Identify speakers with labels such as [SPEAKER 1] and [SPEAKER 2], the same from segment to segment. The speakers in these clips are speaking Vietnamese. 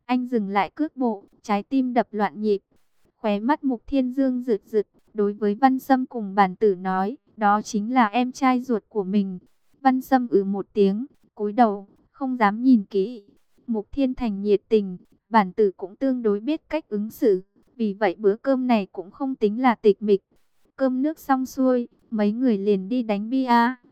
[SPEAKER 1] Anh dừng lại cước bộ, trái tim đập loạn nhịp. Khóe mắt Mục Thiên Dương rực rực, đối với Văn Sâm cùng Bản Tử nói, đó chính là em trai ruột của mình. Văn Sâm một tiếng, cúi đầu, không dám nhìn kỹ. Mục Thiên Thành nhiệt tình, Bản Tử cũng tương đối biết cách ứng xử, vì vậy bữa cơm này cũng không tính là tịch mịch. Cơm nước xong xuôi, mấy người liền đi đánh bia.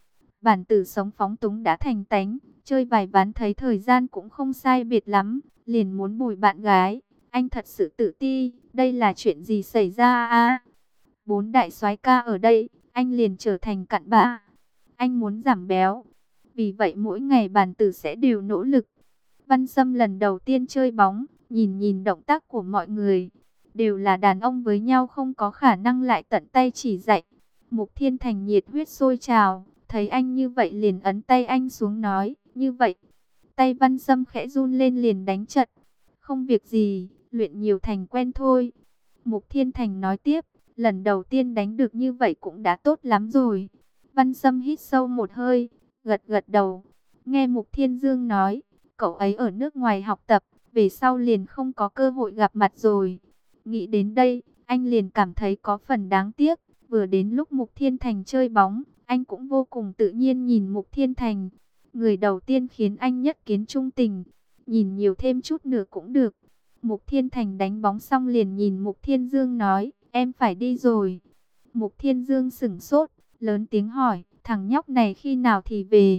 [SPEAKER 1] Bản Tử sống phóng túng đã thành tánh, chơi vài ván thấy thời gian cũng không sai biệt lắm, liền muốn bồi bạn gái. Anh thật sự tự ti, đây là chuyện gì xảy ra à? Bốn đại soái ca ở đây, anh liền trở thành cặn bã. Anh muốn giảm béo, vì vậy mỗi ngày Bản Tử sẽ đều nỗ lực. Văn Sâm lần đầu tiên chơi bóng, nhìn nhìn động tác của mọi người, đều là đàn ông với nhau không có khả năng lại tận tay chỉ dạy. Mục Thiên Thành nhiệt huyết sôi trào, thấy anh như vậy liền ấn tay anh xuống nói, như vậy. Tay Văn Sâm khẽ run lên liền đánh trận. Không việc gì, luyện nhiều thành quen thôi. Mục Thiên Thành nói tiếp, lần đầu tiên đánh được như vậy cũng đã tốt lắm rồi. Văn Sâm hít sâu một hơi, gật gật đầu. Nghe Mục Thiên Dương nói, cậu ấy ở nước ngoài học tập, về sau liền không có cơ hội gặp mặt rồi. Nghĩ đến đây, anh liền cảm thấy có phần đáng tiếc. Vừa đến lúc Mục Thiên Thành chơi bóng, anh cũng vô cùng tự nhiên nhìn Mục Thiên Thành. Người đầu tiên khiến anh nhất kiến trung tình, nhìn nhiều thêm chút nữa cũng được. Mục Thiên Thành đánh bóng xong liền nhìn Mục Thiên Dương nói, em phải đi rồi. Mục Thiên Dương sửng sốt, lớn tiếng hỏi, thằng nhóc này khi nào thì về?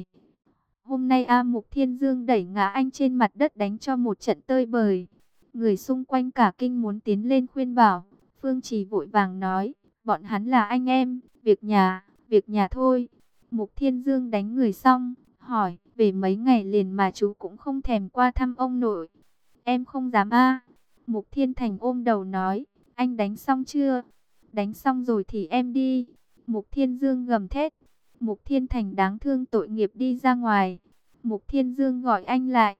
[SPEAKER 1] Hôm nay Mục Thiên Dương đẩy ngã anh trên mặt đất đánh cho một trận tơi bời. Người xung quanh cả kinh muốn tiến lên khuyên bảo. Phương Trì vội vàng nói, bọn hắn là anh em, việc nhà thôi. Mục Thiên Dương đánh người xong, hỏi, về mấy ngày liền mà chú cũng không thèm qua thăm ông nội. Em không dám Mục Thiên Thành ôm đầu nói, anh đánh xong chưa? Đánh xong rồi thì em đi. Mục Thiên Dương gầm thét. Mục Thiên Thành đáng thương tội nghiệp đi ra ngoài. Mục Thiên Dương gọi anh lại,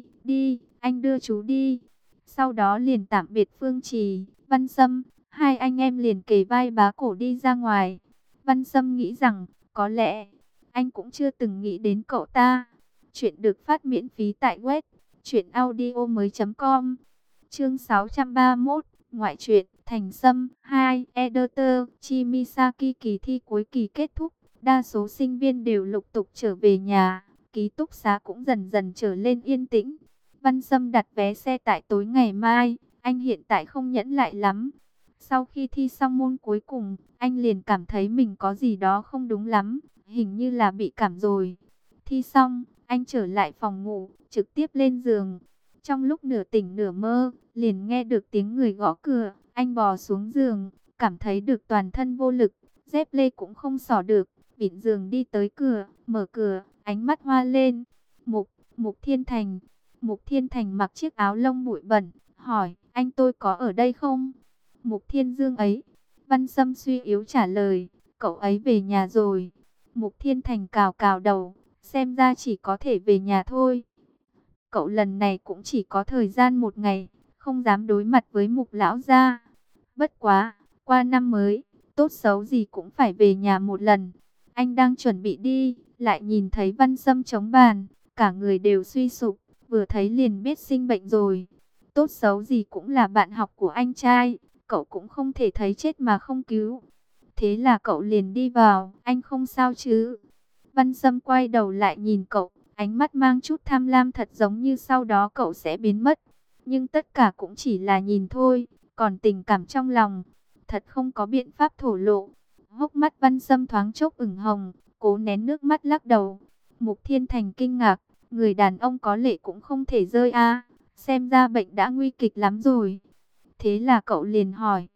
[SPEAKER 1] đi, anh đưa chú đi. Sau đó liền tạm biệt Phương Trì, Văn Sâm, hai anh em liền kề vai bá cổ đi ra ngoài. Văn Sâm nghĩ rằng, có lẽ, anh cũng chưa từng nghĩ đến cậu ta. Chuyện được phát miễn phí tại web truyệnaudiomoi.com. Chương 631, ngoại truyện, Thành Sâm 2, Editor, Chimisaki. Kỳ thi cuối kỳ kết thúc, đa số sinh viên đều lục tục trở về nhà, ký túc xá cũng dần dần trở lên yên tĩnh. Văn Sâm đặt vé xe tại tối ngày mai, anh hiện tại không nhẫn lại lắm. Sau khi thi xong môn cuối cùng, anh liền cảm thấy mình có gì đó không đúng lắm, hình như là bị cảm rồi. Thi xong, anh trở lại phòng ngủ, trực tiếp lên giường. Trong lúc nửa tỉnh nửa mơ, liền nghe được tiếng người gõ cửa, anh bò xuống giường, cảm thấy được toàn thân vô lực, dép lê cũng không xỏ được, vịn giường đi tới cửa, mở cửa, ánh mắt hoa lên. Mục Thiên Thành. Mục Thiên Thành mặc chiếc áo lông bụi bẩn, hỏi, anh tôi có ở đây không? Mục Thiên Dương ấy. Văn Sâm suy yếu trả lời, cậu ấy về nhà rồi. Mục Thiên Thành cào cào đầu, xem ra chỉ có thể về nhà thôi. Cậu lần này cũng chỉ có thời gian một ngày, không dám đối mặt với Mục lão gia. Bất quá, qua năm mới, tốt xấu gì cũng phải về nhà một lần. Anh đang chuẩn bị đi, lại nhìn thấy Văn Sâm chống bàn, cả người đều suy sụp, vừa thấy liền biết sinh bệnh rồi. Tốt xấu gì cũng là bạn học của anh trai, cậu cũng không thể thấy chết mà không cứu. Thế là cậu liền đi vào, anh không sao chứ? Văn Sâm quay đầu lại nhìn cậu, ánh mắt mang chút tham lam, thật giống như sau đó cậu sẽ biến mất. Nhưng tất cả cũng chỉ là nhìn thôi, còn tình cảm trong lòng, thật không có biện pháp thổ lộ. Hốc mắt Văn Sâm thoáng chốc ửng hồng, cố nén nước mắt lắc đầu. Mục Thiên Thành kinh ngạc, người đàn ông có lệ cũng không thể rơi xem ra bệnh đã nguy kịch lắm rồi. Thế là cậu liền hỏi,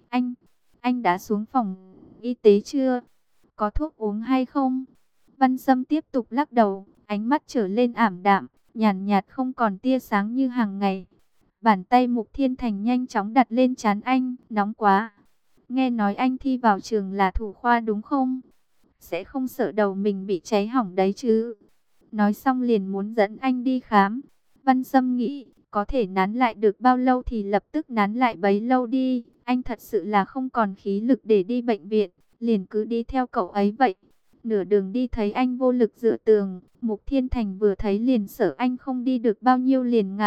[SPEAKER 1] anh đã xuống phòng y tế chưa? Có thuốc uống hay không? Văn Sâm tiếp tục lắc đầu, ánh mắt trở lên ảm đạm, nhàn nhạt không còn tia sáng như hàng ngày. Bàn tay Mục Thiên Thành nhanh chóng đặt lên trán anh, nóng quá. Nghe nói anh thi vào trường là thủ khoa đúng không? Sẽ không sợ đầu mình bị cháy hỏng đấy chứ? Nói xong liền muốn dẫn anh đi khám. Văn Sâm nghĩ, có thể nán lại được bao lâu thì lập tức nán lại bấy lâu đi. Anh thật sự là không còn khí lực để đi bệnh viện, liền cứ đi theo cậu ấy vậy. Nửa đường đi thấy anh vô lực dựa tường, Mục Thiên Thành vừa thấy liền sợ anh không đi được bao nhiêu liền ngã.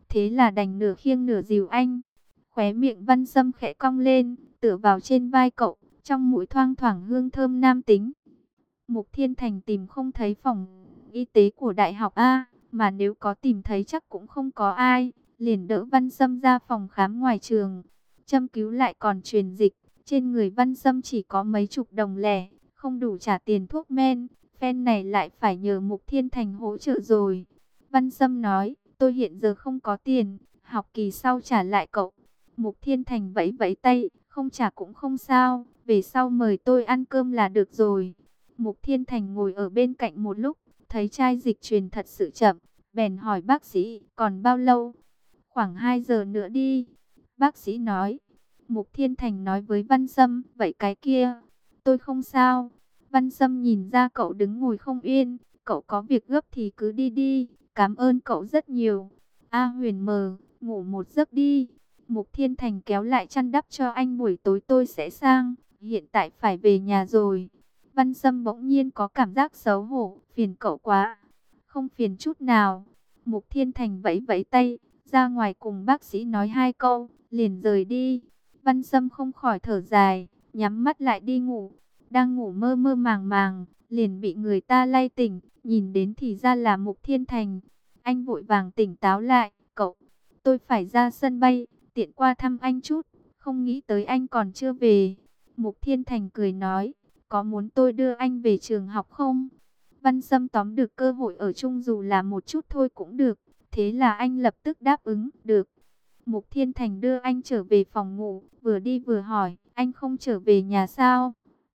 [SPEAKER 1] thế là đành nửa khiêng nửa dìu anh. Khóe miệng Văn Sâm khẽ cong lên, tựa vào trên vai cậu, trong mũi thoang thoảng hương thơm nam tính. Mục Thiên Thành tìm không thấy phòng y tế của đại học A, mà nếu có tìm thấy chắc cũng không có ai, liền đỡ Văn Sâm ra phòng khám ngoài trường. Châm cứu lại còn truyền dịch, trên người Văn Sâm chỉ có mấy chục đồng lẻ, không đủ trả tiền thuốc men, phen này lại phải nhờ Mục Thiên Thành hỗ trợ rồi. Văn Sâm nói, tôi hiện giờ không có tiền, học kỳ sau trả lại cậu. Mục Thiên Thành vẫy vẫy tay, không trả cũng không sao, về sau mời tôi ăn cơm là được rồi. Mục Thiên Thành ngồi ở bên cạnh một lúc, thấy chai dịch truyền thật sự chậm, bèn hỏi bác sĩ, còn bao lâu? Khoảng 2 giờ nữa đi. Bác sĩ nói. Mục Thiên Thành nói với Văn Sâm, vậy cái kia, tôi không sao. Văn Sâm nhìn ra cậu đứng ngồi không yên, cậu có việc gấp thì cứ đi đi, cảm ơn cậu rất nhiều. A Huyền mờ, ngủ một giấc đi. Mục Thiên Thành kéo lại chăn đắp cho anh, buổi tối tôi sẽ sang, hiện tại phải về nhà rồi. Văn Sâm bỗng nhiên có cảm giác xấu hổ, phiền cậu quá. Không phiền chút nào. Mục Thiên Thành vẫy vẫy tay, ra ngoài cùng bác sĩ nói 2 câu, liền rời đi. Văn Sâm không khỏi thở dài, nhắm mắt lại đi ngủ. Đang ngủ mơ mơ màng màng, liền bị người ta lay tỉnh, nhìn đến thì ra là Mục Thiên Thành. Anh vội vàng tỉnh táo lại, cậu, tôi phải ra sân bay, tiện qua thăm anh chút, không nghĩ tới anh còn chưa về. Mục Thiên Thành cười nói, có muốn tôi đưa anh về trường học không? Văn Sâm tóm được cơ hội ở chung dù là một chút thôi cũng được, thế là anh lập tức đáp ứng, được. Mục Thiên Thành đưa anh trở về phòng ngủ, vừa đi vừa hỏi, anh không trở về nhà sao?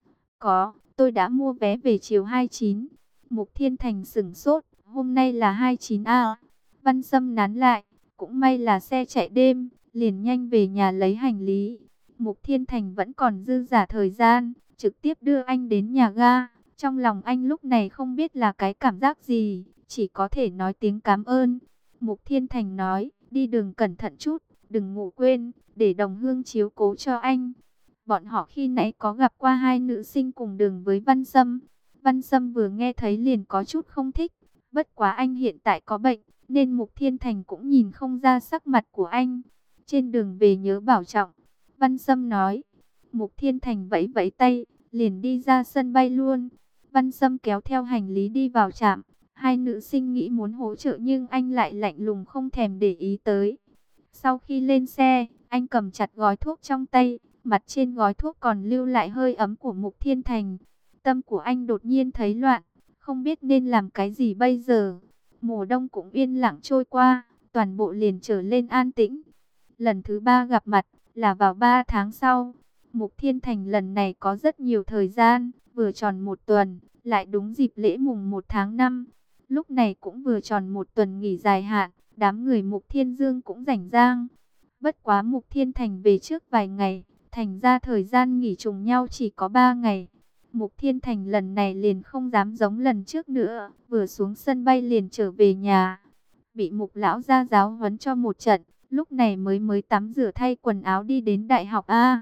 [SPEAKER 1] Có, tôi đã mua vé về chiều 29. Mục Thiên Thành sửng sốt, hôm nay là 29A. Văn Sâm nán lại, cũng may là xe chạy đêm, liền nhanh về nhà lấy hành lý. Mục Thiên Thành vẫn còn dư dả thời gian, trực tiếp đưa anh đến nhà ga. Trong lòng anh lúc này không biết là cái cảm giác gì, chỉ có thể nói tiếng cảm ơn. Mục Thiên Thành nói, đi đường cẩn thận chút, đừng ngủ quên, để đồng hương chiếu cố cho anh. Bọn họ khi nãy có gặp qua 2 nữ sinh cùng đường với Văn Sâm. Văn Sâm vừa nghe thấy liền có chút không thích. Bất quá anh hiện tại có bệnh, nên Mục Thiên Thành cũng nhìn không ra sắc mặt của anh. Trên đường về nhớ bảo trọng. Văn Sâm nói. Mục Thiên Thành vẫy vẫy tay, liền đi ra sân bay luôn. Văn Sâm kéo theo hành lý đi vào trạm. 2 nữ sinh nghĩ muốn hỗ trợ nhưng anh lại lạnh lùng không thèm để ý tới. Sau khi lên xe, anh cầm chặt gói thuốc trong tay. Mặt trên gói thuốc còn lưu lại hơi ấm của Mục Thiên Thành. Tâm của anh đột nhiên thấy loạn, không biết nên làm cái gì bây giờ. Mùa đông cũng yên lặng trôi qua, toàn bộ liền trở lên an tĩnh. Lần thứ 3 gặp mặt là vào 3 tháng sau. Mục Thiên Thành lần này có rất nhiều thời gian, vừa tròn 1 tuần, lại đúng dịp lễ mùng 1 tháng 5. Lúc này cũng vừa tròn 1 tuần nghỉ dài hạn, đám người Mục Thiên Dương cũng rảnh rang. Bất quá Mục Thiên Thành về trước vài ngày, thành ra thời gian nghỉ trùng nhau chỉ có 3 ngày. Mục Thiên Thành lần này liền không dám giống lần trước nữa, vừa xuống sân bay liền trở về nhà. Bị Mục lão gia giáo huấn cho một trận, lúc này mới tắm rửa thay quần áo đi đến đại học A.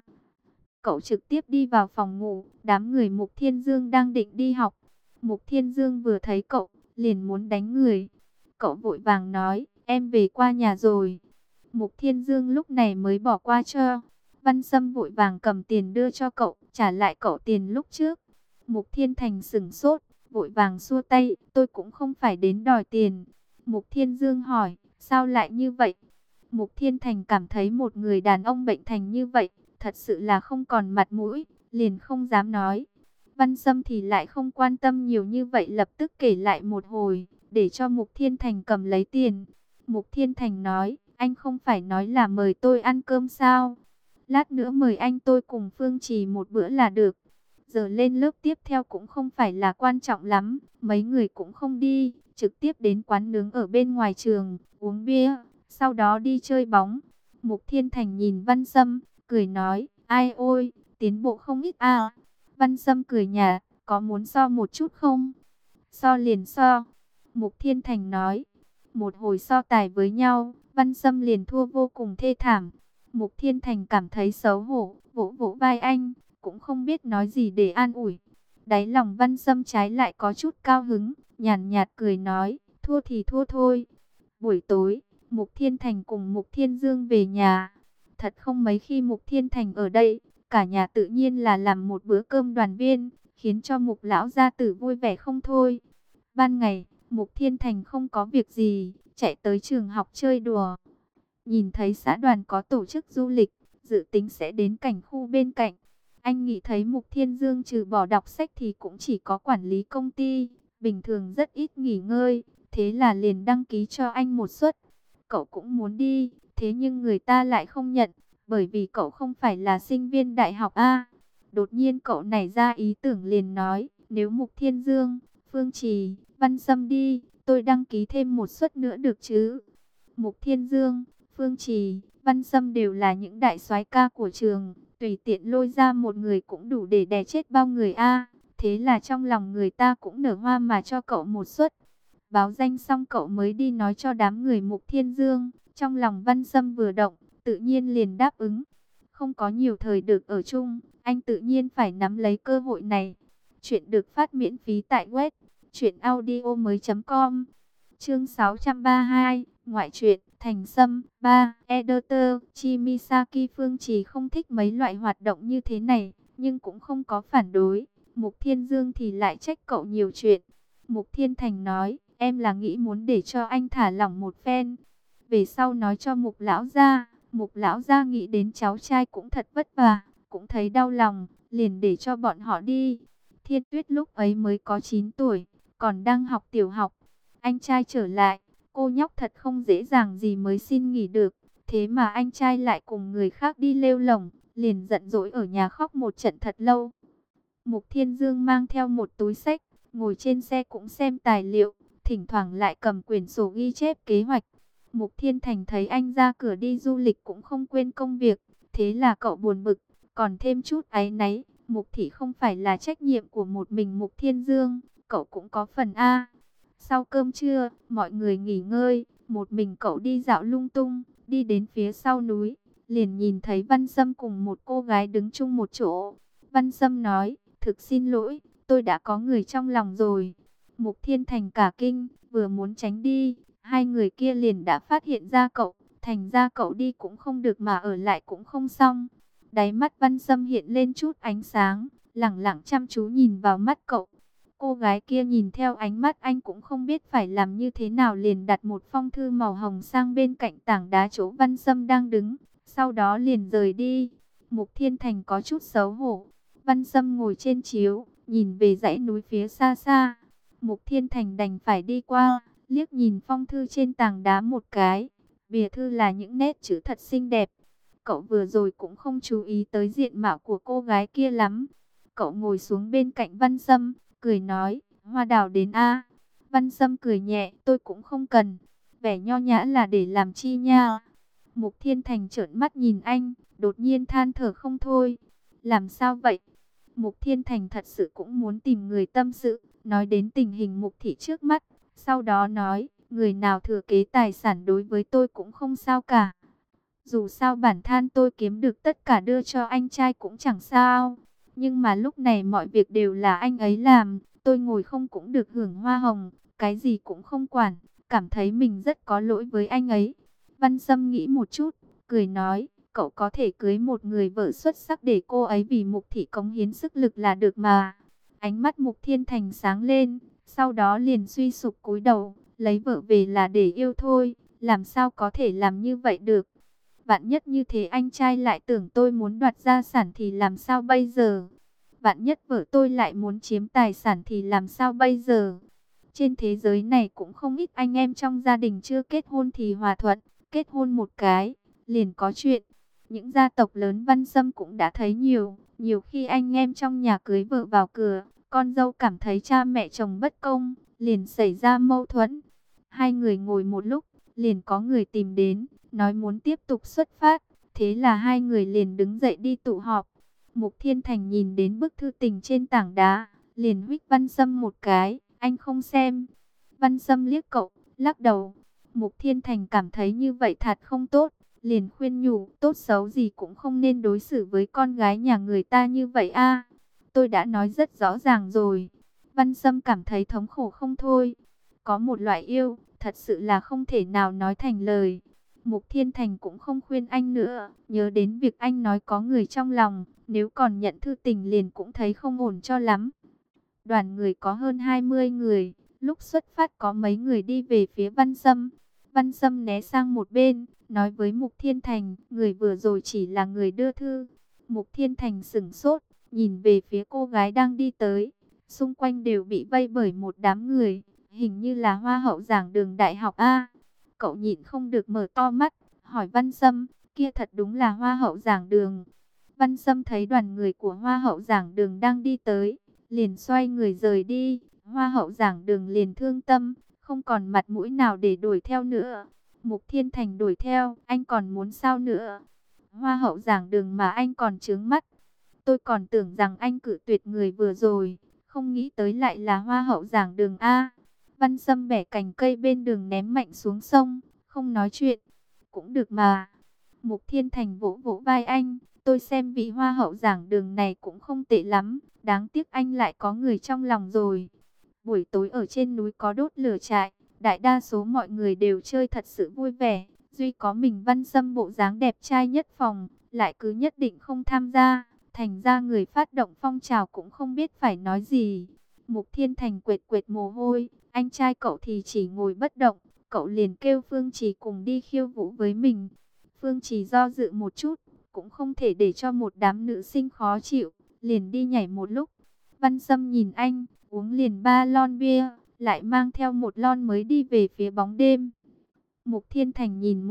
[SPEAKER 1] Cậu trực tiếp đi vào phòng ngủ, đám người Mục Thiên Dương đang định đi học. Mục Thiên Dương vừa thấy cậu, liền muốn đánh người. Cậu vội vàng nói, em về qua nhà rồi. Mục Thiên Dương lúc này mới bỏ qua cho. Văn Sâm vội vàng cầm tiền đưa cho cậu, trả lại cậu tiền lúc trước. Mục Thiên Thành sửng sốt, vội vàng xua tay, tôi cũng không phải đến đòi tiền. Mục Thiên Dương hỏi, sao lại như vậy? Mục Thiên Thành cảm thấy một người đàn ông bệnh thành như vậy, thật sự là không còn mặt mũi, liền không dám nói. Văn Sâm thì lại không quan tâm nhiều như vậy, lập tức kể lại một hồi, để cho Mục Thiên Thành cầm lấy tiền. Mục Thiên Thành nói, anh không phải nói là mời tôi ăn cơm sao? Lát nữa mời anh tôi cùng Phương Trì một bữa là được. Giờ lên lớp tiếp theo cũng không phải là quan trọng lắm, mấy người cũng không đi, trực tiếp đến quán nướng ở bên ngoài trường, uống bia, sau đó đi chơi bóng. Mục Thiên Thành nhìn Văn Sâm, cười nói, ai ôi, tiến bộ không ít à. Văn Sâm cười nhạt, có muốn so một chút không? So liền so. Mục Thiên Thành nói, một hồi so tài với nhau, Văn Sâm liền thua vô cùng thê thảm. Mục Thiên Thành cảm thấy xấu hổ, vỗ vỗ vai anh, cũng không biết nói gì để an ủi. Đáy lòng Văn Sâm trái lại có chút cao hứng, nhàn nhạt cười nói, thua thì thua thôi. Buổi tối, Mục Thiên Thành cùng Mục Thiên Dương về nhà. Thật không mấy khi Mục Thiên Thành ở đây, cả nhà tự nhiên là làm một bữa cơm đoàn viên, khiến cho Mục lão gia tử vui vẻ không thôi. Ban ngày, Mục Thiên Thành không có việc gì, chạy tới trường học chơi đùa. Nhìn thấy xã đoàn có tổ chức du lịch, dự tính sẽ đến cảnh khu bên cạnh. Anh nghĩ thấy Mục Thiên Dương trừ bỏ đọc sách thì cũng chỉ có quản lý công ty, bình thường rất ít nghỉ ngơi, thế là liền đăng ký cho anh một suất. Cậu cũng muốn đi, thế nhưng người ta lại không nhận, bởi vì cậu không phải là sinh viên đại học A. Đột nhiên cậu nảy ra ý tưởng liền nói, nếu Mục Thiên Dương, Phương Trì, Văn Sâm đi, tôi đăng ký thêm một suất nữa được chứ? Mục Thiên Dương, Phương Trì, Văn Sâm đều là những đại soái ca của trường, tùy tiện lôi ra một người cũng đủ để đè chết bao người A. Thế là trong lòng người ta cũng nở hoa mà cho cậu một suất. Báo danh xong cậu mới đi nói cho đám người Mục Thiên Dương. Trong lòng Văn Sâm vừa động, tự nhiên liền đáp ứng. Không có nhiều thời được ở chung, anh tự nhiên phải nắm lấy cơ hội này. Chuyện được phát miễn phí tại web truyệnaudiomoi.com. Chương 632, ngoại truyện, Thành Sâm 3, Editor, Chimisaki. Phương Trì không thích mấy loại hoạt động như thế này, nhưng cũng không có phản đối. Mục Thiên Dương thì lại trách cậu nhiều chuyện. Mục Thiên Thành nói, em là nghĩ muốn để cho anh thả lỏng một phen. Về sau nói cho Mục lão gia. Mục lão gia nghĩ đến cháu trai cũng thật vất vả, cũng thấy đau lòng, liền để cho bọn họ đi. Thiên Tuyết lúc ấy mới có 9 tuổi, còn đang học tiểu học. Anh trai trở lại, cô nhóc thật không dễ dàng gì mới xin nghỉ được. Thế mà anh trai lại cùng người khác đi lêu lổng, liền giận dỗi ở nhà khóc một trận thật lâu. Mục Thiên Dương mang theo một túi sách, ngồi trên xe cũng xem tài liệu, thỉnh thoảng lại cầm quyển sổ ghi chép kế hoạch. Mục Thiên Thành thấy anh ra cửa đi du lịch cũng không quên công việc, thế là cậu buồn bực, còn thêm chút áy náy. Mục Thị không phải là trách nhiệm của một mình Mục Thiên Dương, cậu cũng có phần A. Sau cơm trưa, mọi người nghỉ ngơi, một mình cậu đi dạo lung tung, đi đến phía sau núi, liền nhìn thấy Văn Sâm cùng một cô gái đứng chung một chỗ. Văn Sâm nói, thực xin lỗi, tôi đã có người trong lòng rồi. Mục Thiên Thành cả kinh, vừa muốn tránh đi, hai người kia liền đã phát hiện ra cậu, thành ra cậu đi cũng không được mà ở lại cũng không xong. Đáy mắt Văn Sâm hiện lên chút ánh sáng, lẳng lặng chăm chú nhìn vào mắt cậu. Cô gái kia nhìn theo ánh mắt anh cũng không biết phải làm như thế nào, liền đặt một phong thư màu hồng sang bên cạnh tảng đá chỗ Văn Sâm đang đứng, sau đó liền rời đi. Mục Thiên Thành có chút xấu hổ. Văn Sâm ngồi trên chiếu, nhìn về dãy núi phía xa xa. Mục Thiên Thành đành phải đi qua, liếc nhìn phong thư trên tảng đá một cái. Bìa thư là những nét chữ thật xinh đẹp. Cậu vừa rồi cũng không chú ý tới diện mạo của cô gái kia lắm. Cậu ngồi xuống bên cạnh Văn Sâm, cười nói, hoa đào đến a. Văn Sâm cười nhẹ, tôi cũng không cần. Vẻ nho nhã là để làm chi nha. Mục Thiên Thành trợn mắt nhìn anh, đột nhiên than thở không thôi. Làm sao vậy? Mục Thiên Thành thật sự cũng muốn tìm người tâm sự, nói đến tình hình Mục Thị trước mắt. Sau đó nói, người nào thừa kế tài sản đối với tôi cũng không sao cả. Dù sao bản thân tôi kiếm được tất cả đưa cho anh trai cũng chẳng sao. Nhưng mà lúc này mọi việc đều là anh ấy làm, tôi ngồi không cũng được hưởng hoa hồng, cái gì cũng không quản, cảm thấy mình rất có lỗi với anh ấy. Văn Sâm nghĩ một chút, cười nói, cậu có thể cưới một người vợ xuất sắc để cô ấy vì Mục Thị cống hiến sức lực là được mà. Ánh mắt Mục Thiên Thành sáng lên, sau đó liền suy sụp cúi đầu, lấy vợ về là để yêu thôi, làm sao có thể làm như vậy được. Vạn nhất như thế anh trai lại tưởng tôi muốn đoạt gia sản thì làm sao bây giờ? Vạn nhất vợ tôi lại muốn chiếm tài sản thì làm sao bây giờ? Trên thế giới này cũng không ít anh em trong gia đình chưa kết hôn thì hòa thuận, kết hôn một cái, liền có chuyện. Những gia tộc lớn Văn Sâm cũng đã thấy nhiều khi anh em trong nhà cưới vợ vào cửa, con dâu cảm thấy cha mẹ chồng bất công, liền xảy ra mâu thuẫn. Hai người ngồi một lúc, liền có người tìm đến, nói muốn tiếp tục xuất phát, thế là hai người liền đứng dậy đi tụ họp. Mục Thiên Thành nhìn đến bức thư tình trên tảng đá, liền huých Văn Sâm một cái, anh không xem. Văn Sâm liếc cậu, lắc đầu. Mục Thiên Thành cảm thấy như vậy thật không tốt, liền khuyên nhủ, tốt xấu gì cũng không nên đối xử với con gái nhà người ta như vậy a. Tôi đã nói rất rõ ràng rồi. Văn Sâm cảm thấy thống khổ không thôi. Có một loại yêu, thật sự là không thể nào nói thành lời. Mục Thiên Thành cũng không khuyên anh nữa, nhớ đến việc anh nói có người trong lòng, nếu còn nhận thư tình liền cũng thấy không ổn cho lắm. Đoàn người có hơn 20 người, lúc xuất phát có mấy người đi về phía Văn Sâm. Văn Sâm né sang một bên, nói với Mục Thiên Thành, người vừa rồi chỉ là người đưa thư. Mục Thiên Thành sững sốt, nhìn về phía cô gái đang đi tới. Xung quanh đều bị vây bởi một đám người, hình như là hoa hậu giảng đường đại học A. Cậu nhịn không được mở to mắt, hỏi Văn Sâm, kia thật đúng là hoa hậu giảng đường. Văn Sâm thấy đoàn người của hoa hậu giảng đường đang đi tới, liền xoay người rời đi. Hoa hậu giảng đường liền thương tâm, không còn mặt mũi nào để đuổi theo nữa. Mục Thiên Thành đuổi theo, anh còn muốn sao nữa? Hoa hậu giảng đường mà anh còn trướng mắt. Tôi còn tưởng rằng anh cự tuyệt người vừa rồi, không nghĩ tới lại là hoa hậu giảng đường A. Văn Sâm bẻ cành cây bên đường ném mạnh xuống sông, không nói chuyện. Cũng được mà. Mục Thiên Thành vỗ vỗ vai anh, tôi xem vị hoa hậu giảng đường này cũng không tệ lắm, đáng tiếc anh lại có người trong lòng rồi. Buổi tối ở trên núi có đốt lửa trại, đại đa số mọi người đều chơi thật sự vui vẻ, duy có mình Văn Sâm bộ dáng đẹp trai nhất phòng, lại cứ nhất định không tham gia, thành ra người phát động phong trào cũng không biết phải nói gì. Mục Thiên Thành quệt quệt mồ hôi, anh trai cậu thì chỉ ngồi bất động, cậu liền kêu Phương Trì cùng đi khiêu vũ với mình. Phương Trì do dự một chút, cũng không thể để cho một đám nữ sinh khó chịu, liền đi nhảy một lúc. Văn Sâm nhìn anh, uống liền 3 lon bia, lại mang theo một lon mới đi về phía bóng đêm. Mục Thiên Thành nhìn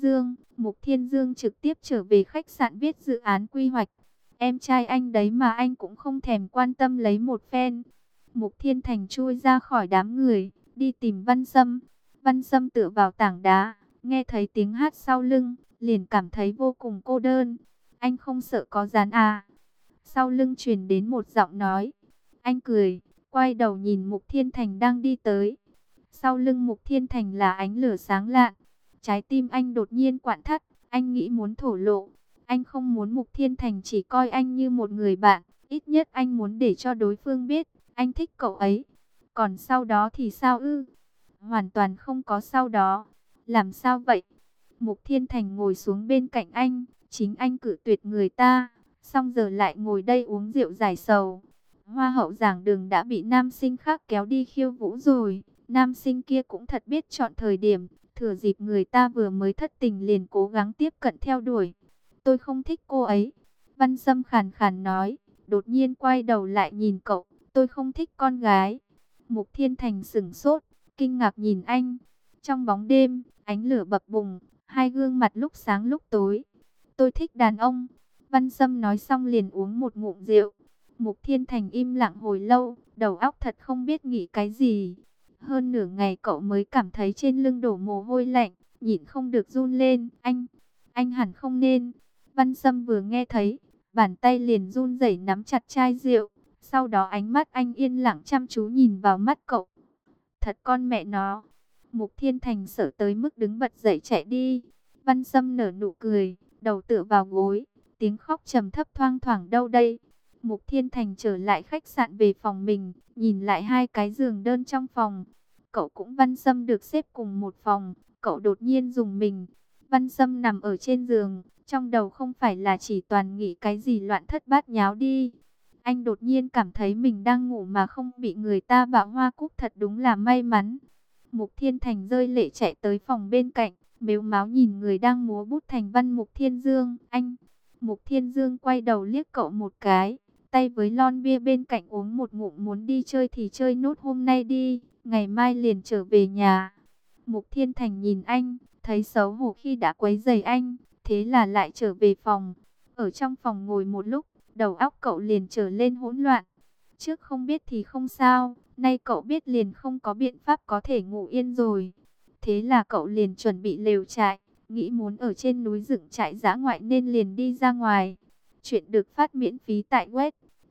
[SPEAKER 1] Mục Thiên Dương trực tiếp trở về khách sạn viết dự án quy hoạch. Em trai anh đấy mà anh cũng không thèm quan tâm lấy một phen. Mục Thiên Thành chui ra khỏi đám người, đi tìm Văn Sâm. Văn Sâm tựa vào tảng đá, nghe thấy tiếng hát sau lưng, liền cảm thấy vô cùng cô đơn. Anh không sợ có rắn à? Sau lưng truyền đến một giọng nói. Anh cười, quay đầu nhìn Mục Thiên Thành đang đi tới. Sau lưng Mục Thiên Thành là ánh lửa sáng lạn. Trái tim anh đột nhiên quặn thắt, anh nghĩ muốn thổ lộ. Anh không muốn Mục Thiên Thành chỉ coi anh như một người bạn, ít nhất anh muốn để cho đối phương biết anh thích cậu ấy. Còn sau đó thì sao ư? Hoàn toàn không có sau đó. Làm sao vậy? Mục Thiên Thành ngồi xuống bên cạnh anh, chính anh cự tuyệt người ta, xong giờ lại ngồi đây uống rượu giải sầu. Hoa hậu giảng đường đã bị nam sinh khác kéo đi khiêu vũ rồi, nam sinh kia cũng thật biết chọn thời điểm, thừa dịp người ta vừa mới thất tình liền cố gắng tiếp cận theo đuổi. Tôi không thích cô ấy. Văn Sâm khàn khàn nói, đột nhiên quay đầu lại nhìn cậu, tôi không thích con gái. Mục Thiên Thành sững sốt, kinh ngạc nhìn anh. Trong bóng đêm, ánh lửa bập bùng, hai gương mặt lúc sáng lúc tối. Tôi thích đàn ông. Văn Sâm nói xong liền uống một ngụm rượu. Mục Thiên Thành im lặng hồi lâu, đầu óc thật không biết nghĩ cái gì. Hơn nửa ngày cậu mới cảm thấy trên lưng đổ mồ hôi lạnh, nhịn không được run lên. Anh hẳn không nên. Văn Sâm vừa nghe thấy, bàn tay liền run rẩy nắm chặt chai rượu. Sau đó ánh mắt anh yên lặng chăm chú nhìn vào mắt cậu. Thật con mẹ nó. Mục Thiên Thành sợ tới mức đứng bật dậy chạy đi. Văn Sâm nở nụ cười, đầu tựa vào gối, tiếng khóc trầm thấp thoang thoảng đâu đây. Mục Thiên Thành trở lại khách sạn về phòng mình, nhìn lại hai cái giường đơn trong phòng. Cậu cũng Văn Sâm được xếp cùng một phòng, cậu đột nhiên rùng mình. Văn Sâm nằm ở trên giường, trong đầu không phải là chỉ toàn nghĩ cái gì loạn thất bát nháo đi. Anh đột nhiên cảm thấy mình đang ngủ mà không bị người ta bạo hoa cúc, thật đúng là may mắn. Mục Thiên Thành rơi lệ chạy tới phòng bên cạnh, mếu máo nhìn người đang múa bút thành văn Mục Thiên Dương. Anh! Mục Thiên Dương quay đầu liếc cậu một cái, tay với lon bia bên cạnh uống một ngụm, muốn đi chơi thì chơi nốt hôm nay đi, ngày mai liền trở về nhà. Mục Thiên Thành nhìn anh, thấy xấu hổ khi đã quấy rầy anh, thế là lại trở về phòng. Ở trong phòng ngồi một lúc, đầu óc cậu liền trở lên hỗn loạn. Trước không biết thì không sao, nay cậu biết liền không có biện pháp có thể ngủ yên rồi. Thế là cậu liền chuẩn bị lều trại, nghĩ muốn ở trên núi dựng trại dã ngoại nên liền đi ra ngoài. Chuyện được phát miễn phí tại web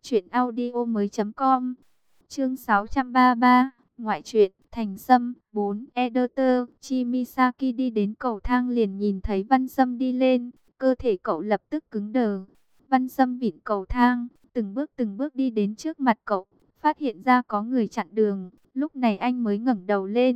[SPEAKER 1] truyệnaudiomoi.com. Chương 633, ngoại truyện, Thành Sâm, 4, Editor, Chimisaki đi đến cầu thang liền nhìn thấy Văn Sâm đi lên, cơ thể cậu lập tức cứng đờ. Văn Sâm vịn cầu thang, từng bước đi đến trước mặt cậu, phát hiện ra có người chặn đường, lúc này anh mới ngẩng đầu lên.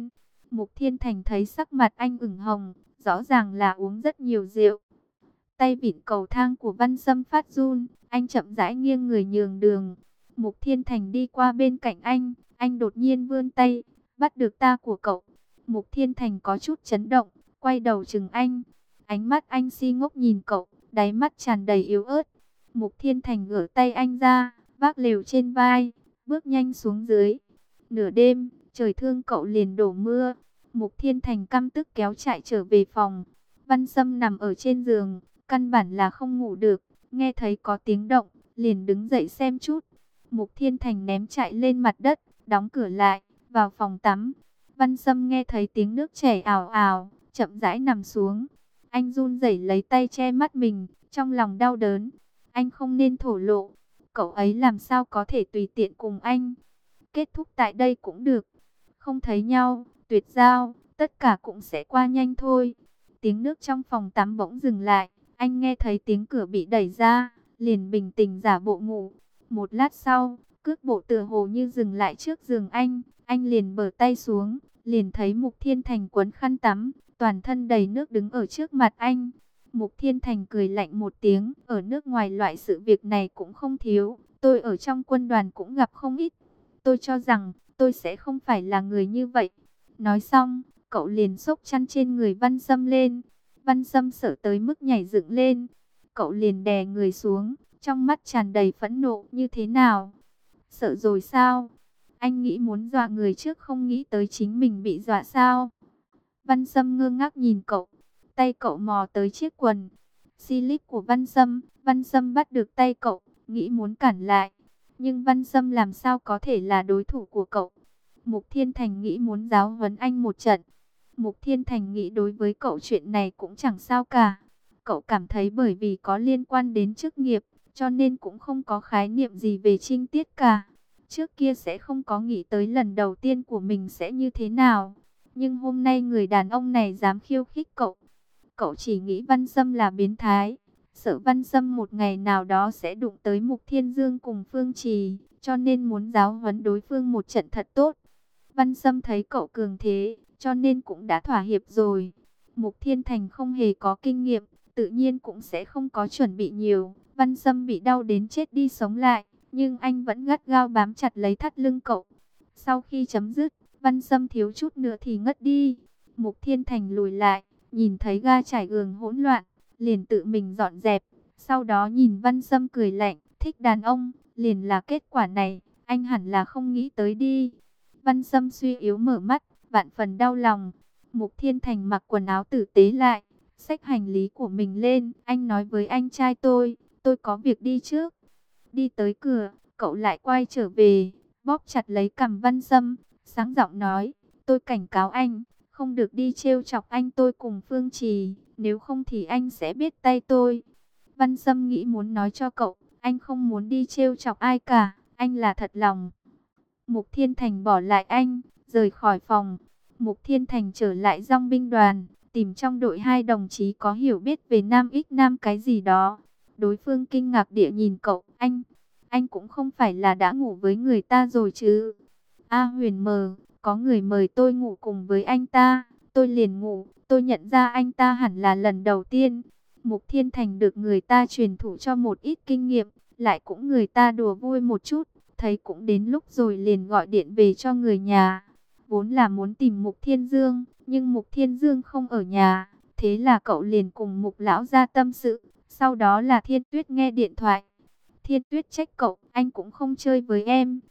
[SPEAKER 1] Mục Thiên Thành thấy sắc mặt anh ửng hồng, rõ ràng là uống rất nhiều rượu. Tay vịn cầu thang của Văn Sâm phát run, anh chậm rãi nghiêng người nhường đường. Mục Thiên Thành đi qua bên cạnh anh đột nhiên vươn tay, bắt được ta của cậu. Mục Thiên Thành có chút chấn động, quay đầu chừng anh. Ánh mắt anh si ngốc nhìn cậu, đáy mắt tràn đầy yếu ớt. Mục Thiên Thành gỡ tay anh ra, vác lều trên vai, bước nhanh xuống dưới. Nửa đêm, trời thương cậu liền đổ mưa. Mục Thiên Thành căm tức kéo chạy trở về phòng. Văn Sâm nằm ở trên giường, căn bản là không ngủ được, nghe thấy có tiếng động, liền đứng dậy xem chút. Mục Thiên Thành ném chạy lên mặt đất, đóng cửa lại, vào phòng tắm. Văn Sâm nghe thấy tiếng nước chảy ào ào, chậm rãi nằm xuống. Anh run rẩy lấy tay che mắt mình, trong lòng đau đớn. Anh không nên thổ lộ, cậu ấy làm sao có thể tùy tiện cùng anh. Kết thúc tại đây cũng được, không thấy nhau, tuyệt giao, tất cả cũng sẽ qua nhanh thôi. Tiếng nước trong phòng tắm bỗng dừng lại, anh nghe thấy tiếng cửa bị đẩy ra, liền bình tĩnh giả bộ ngủ. Một lát sau, cước bộ tựa hồ như dừng lại trước giường anh liền bở tay xuống, liền thấy Mục Thiên Thành quấn khăn tắm, toàn thân đầy nước đứng ở trước mặt anh. Mục Thiên Thành cười lạnh một tiếng, ở nước ngoài loại sự việc này cũng không thiếu, tôi ở trong quân đoàn cũng gặp không ít. Tôi cho rằng, tôi sẽ không phải là người như vậy. Nói xong, cậu liền xốc chăn trên người Văn Sâm lên. Văn Sâm sợ tới mức nhảy dựng lên. Cậu liền đè người xuống, trong mắt tràn đầy phẫn nộ. Như thế nào? Sợ rồi sao? Anh nghĩ muốn dọa người trước không nghĩ tới chính mình bị dọa sao? Văn Sâm ngơ ngác nhìn cậu. Tay cậu mò tới chiếc quần slip của Văn Sâm. Văn Sâm bắt được tay cậu, nghĩ muốn cản lại. Nhưng Văn Sâm làm sao có thể là đối thủ của cậu? Mục Thiên Thành nghĩ muốn giáo huấn anh một trận. Mục Thiên Thành nghĩ đối với cậu chuyện này cũng chẳng sao cả. Cậu cảm thấy bởi vì có liên quan đến chức nghiệp, cho nên cũng không có khái niệm gì về trinh tiết cả. Trước kia sẽ không có nghĩ tới lần đầu tiên của mình sẽ như thế nào. Nhưng hôm nay người đàn ông này dám khiêu khích cậu. Cậu chỉ nghĩ Văn Sâm là biến thái. Sợ Văn Sâm một ngày nào đó sẽ đụng tới Mục Thiên Dương cùng Phương Trì, cho nên muốn giáo huấn đối phương một trận thật tốt. Văn Sâm thấy cậu cường thế, cho nên cũng đã thỏa hiệp rồi. Mục Thiên Thành không hề có kinh nghiệm, tự nhiên cũng sẽ không có chuẩn bị nhiều. Văn Sâm bị đau đến chết đi sống lại, nhưng anh vẫn gắt gao bám chặt lấy thắt lưng cậu. Sau khi chấm dứt, Văn Sâm thiếu chút nữa thì ngất đi. Mục Thiên Thành lùi lại, nhìn thấy ga trải giường hỗn loạn, liền tự mình dọn dẹp. Sau đó nhìn Văn Sâm cười lạnh, thích đàn ông, liền là kết quả này, anh hẳn là không nghĩ tới đi. Văn Sâm suy yếu mở mắt, vạn phần đau lòng. Mục Thiên Thành mặc quần áo tử tế lại, xách hành lý của mình lên. Anh nói với anh trai tôi có việc đi trước. Đi tới cửa, cậu lại quay trở về, bóp chặt lấy cằm Văn Sâm, sáng giọng nói, tôi cảnh cáo anh, không được đi trêu chọc anh tôi cùng Phương Trì, nếu không thì anh sẽ biết tay tôi. Văn Sâm nghĩ muốn nói cho cậu, anh không muốn đi trêu chọc ai cả, anh là thật lòng. Mục Thiên Thành bỏ lại anh, rời khỏi phòng. Mục Thiên Thành trở lại dong binh đoàn, tìm trong đội hai đồng chí có hiểu biết về Nam Ích Nam cái gì đó. Đối phương kinh ngạc địa nhìn cậu, anh cũng không phải là đã ngủ với người ta rồi chứ? A Huyền mờ, có người mời tôi ngủ cùng với anh ta, tôi liền ngủ, tôi nhận ra anh ta hẳn là lần đầu tiên. Mục Thiên Thành được người ta truyền thụ cho một ít kinh nghiệm, lại cũng người ta đùa vui một chút, thấy cũng đến lúc rồi liền gọi điện về cho người nhà. Vốn là muốn tìm Mục Thiên Dương, nhưng Mục Thiên Dương không ở nhà, thế là cậu liền cùng Mục lão ra tâm sự, sau đó là Thiên Tuyết nghe điện thoại. Thiên Tuyết trách cậu, anh cũng không chơi với em.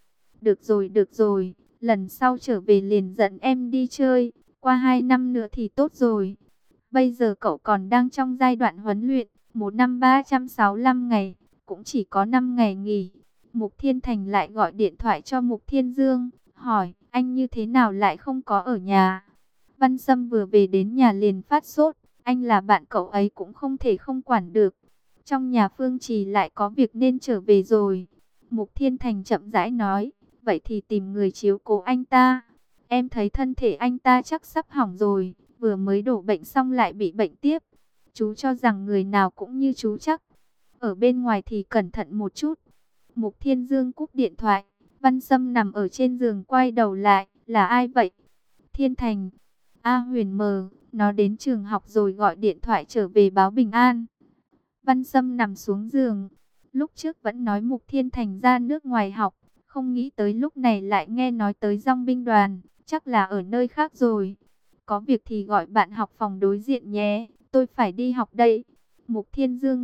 [SPEAKER 1] Được rồi, lần sau trở về liền dẫn em đi chơi, qua 2 năm nữa thì tốt rồi. Bây giờ cậu còn đang trong giai đoạn huấn luyện, một năm 365 ngày, cũng chỉ có 5 ngày nghỉ. Mục Thiên Thành lại gọi điện thoại cho Mục Thiên Dương, hỏi, anh như thế nào lại không có ở nhà? Văn Sâm vừa về đến nhà liền phát sốt, anh là bạn cậu ấy cũng không thể không quản được. Trong nhà Phương Trì lại có việc nên trở về rồi. Mục Thiên Thành chậm rãi nói, vậy thì tìm người chiếu cố anh ta. Em thấy thân thể anh ta chắc sắp hỏng rồi, vừa mới đổ bệnh xong lại bị bệnh tiếp. Chú cho rằng người nào cũng như chú chắc. Ở bên ngoài thì cẩn thận một chút. Mục Thiên Dương cúp điện thoại. Văn Sâm nằm ở trên giường quay đầu lại. Là ai vậy? Thiên Thành. A Huyền mờ, nó đến trường học rồi gọi điện thoại trở về báo bình an. Văn Sâm nằm xuống giường. Lúc trước vẫn nói Mục Thiên Thành ra nước ngoài học, không nghĩ tới lúc này lại nghe nói tới dong binh đoàn, chắc là ở nơi khác rồi. Có việc thì gọi bạn học phòng đối diện nhé, tôi phải đi học đây. Mục Thiên Dương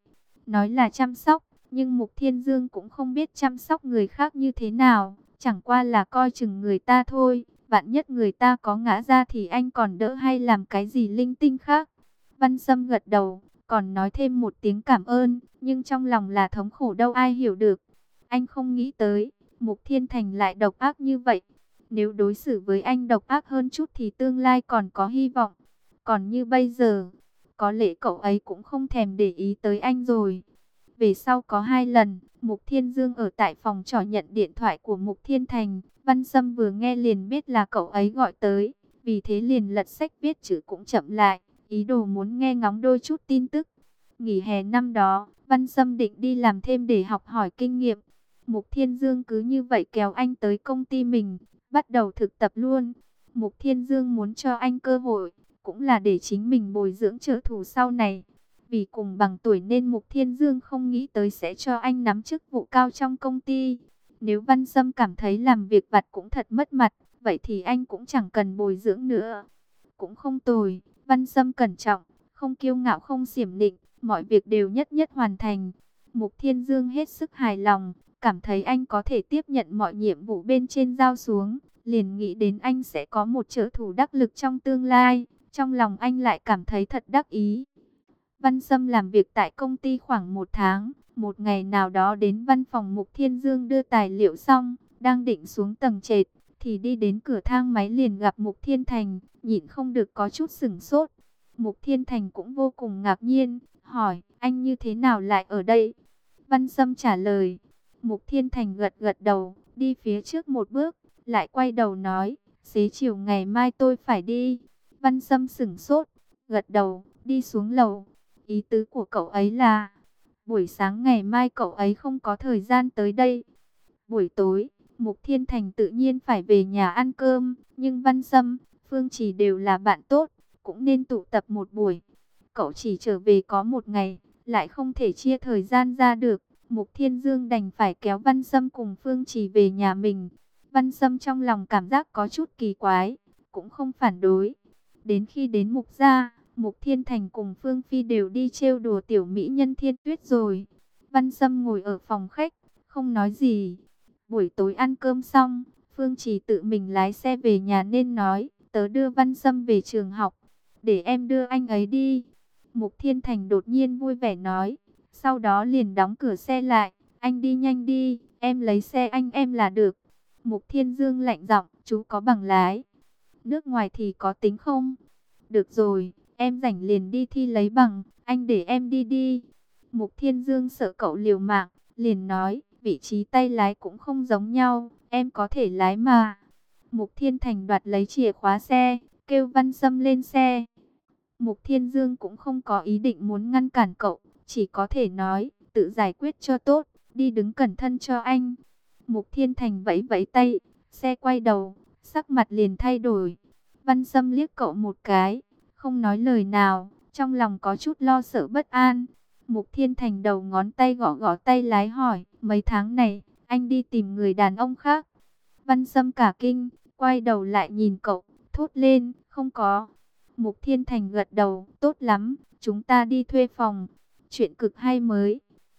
[SPEAKER 1] nói là chăm sóc, nhưng Mục Thiên Dương cũng không biết chăm sóc người khác như thế nào, chẳng qua là coi chừng người ta thôi. Vạn nhất người ta có ngã ra thì anh còn đỡ hay làm cái gì linh tinh khác. Văn Sâm gật đầu, còn nói thêm một tiếng cảm ơn, nhưng trong lòng là thống khổ đâu ai hiểu được. Anh không nghĩ tới, Mục Thiên Thành lại độc ác như vậy. Nếu đối xử với anh độc ác hơn chút thì tương lai còn có hy vọng. Còn như bây giờ, có lẽ cậu ấy cũng không thèm để ý tới anh rồi. Về sau có 2 lần, Mục Thiên Dương ở tại phòng trọ nhận điện thoại của Mục Thiên Thành. Văn Sâm vừa nghe liền biết là cậu ấy gọi tới, vì thế liền lật sách viết chữ cũng chậm lại, ý đồ muốn nghe ngóng đôi chút tin tức. Nghỉ hè năm đó, Văn Sâm định đi làm thêm để học hỏi kinh nghiệm. Mục Thiên Dương cứ như vậy kéo anh tới công ty mình, bắt đầu thực tập luôn. Mục Thiên Dương muốn cho anh cơ hội, cũng là để chính mình bồi dưỡng trợ thủ sau này. Vì cùng bằng tuổi nên Mục Thiên Dương không nghĩ tới sẽ cho anh nắm chức vụ cao trong công ty. Nếu Văn Sâm cảm thấy làm việc vặt cũng thật mất mặt, vậy thì anh cũng chẳng cần bồi dưỡng nữa. Cũng không tồi, Văn Sâm cẩn trọng, không kiêu ngạo không xiểm nịnh, mọi việc đều nhất nhất hoàn thành. Mục Thiên Dương hết sức hài lòng, cảm thấy anh có thể tiếp nhận mọi nhiệm vụ bên trên giao xuống, liền nghĩ đến anh sẽ có một trợ thủ đắc lực trong tương lai, trong lòng anh lại cảm thấy thật đắc ý. Văn Sâm làm việc tại công ty khoảng 1 tháng, một ngày nào đó đến văn phòng Mục Thiên Dương đưa tài liệu xong, đang định xuống tầng trệt, thì đi đến cửa thang máy liền gặp Mục Thiên Thành, nhịn không được có chút sửng sốt. Mục Thiên Thành cũng vô cùng ngạc nhiên, hỏi, anh như thế nào lại ở đây? Văn Sâm trả lời. Mục Thiên Thành gật gật đầu, đi phía trước một bước, lại quay đầu nói, xế chiều ngày mai tôi phải đi. Văn Sâm sửng sốt, gật đầu, đi xuống lầu. Ý tứ của cậu ấy là, buổi sáng ngày mai cậu ấy không có thời gian tới đây. Buổi tối, Mục Thiên Thành tự nhiên phải về nhà ăn cơm, nhưng Văn Sâm, Phương Trì đều là bạn tốt, cũng nên tụ tập một buổi. Cậu chỉ trở về có 1 ngày, lại không thể chia thời gian ra được. Mục Thiên Dương đành phải kéo Văn Sâm cùng Phương Trì về nhà mình. Văn Sâm trong lòng cảm giác có chút kỳ quái, cũng không phản đối. Đến khi đến Mục gia, Mục Thiên Thành cùng Phương Phi đều đi trêu đùa tiểu mỹ nhân Thiên Tuyết rồi. Văn Sâm ngồi ở phòng khách, không nói gì. Buổi tối ăn cơm xong, Phương Trì tự mình lái xe về nhà nên nói, tớ đưa Văn Sâm về trường học, để em đưa anh ấy đi. Mục Thiên Thành đột nhiên vui vẻ nói, sau đó liền đóng cửa xe lại, anh đi nhanh đi, em lấy xe anh em là được. Mục Thiên Dương lạnh giọng, chú có bằng lái, nước ngoài thì có tính không? Được rồi, em rảnh liền đi thi lấy bằng, anh để em đi đi. Mục Thiên Dương sợ cậu liều mạng, liền nói, vị trí tay lái cũng không giống nhau, em có thể lái mà. Mục Thiên Thành đoạt lấy chìa khóa xe, kêu Văn Sâm lên xe. Mục Thiên Dương cũng không có ý định muốn ngăn cản cậu, chỉ có thể nói, tự giải quyết cho tốt, đi đứng cẩn thận cho anh. Mục Thiên Thành vẫy vẫy tay, xe quay đầu, sắc mặt liền thay đổi. Văn Sâm liếc cậu một cái, không nói lời nào, trong lòng có chút lo sợ bất an. Mục Thiên Thành đầu ngón tay gõ gõ tay lái hỏi, mấy tháng này, anh đi tìm người đàn ông khác. Văn Sâm cả kinh, quay đầu lại nhìn cậu, thốt lên, không có. Mục Thiên Thành gật đầu, tốt lắm, chúng ta đi thuê phòng. Chuyện cực hay mới.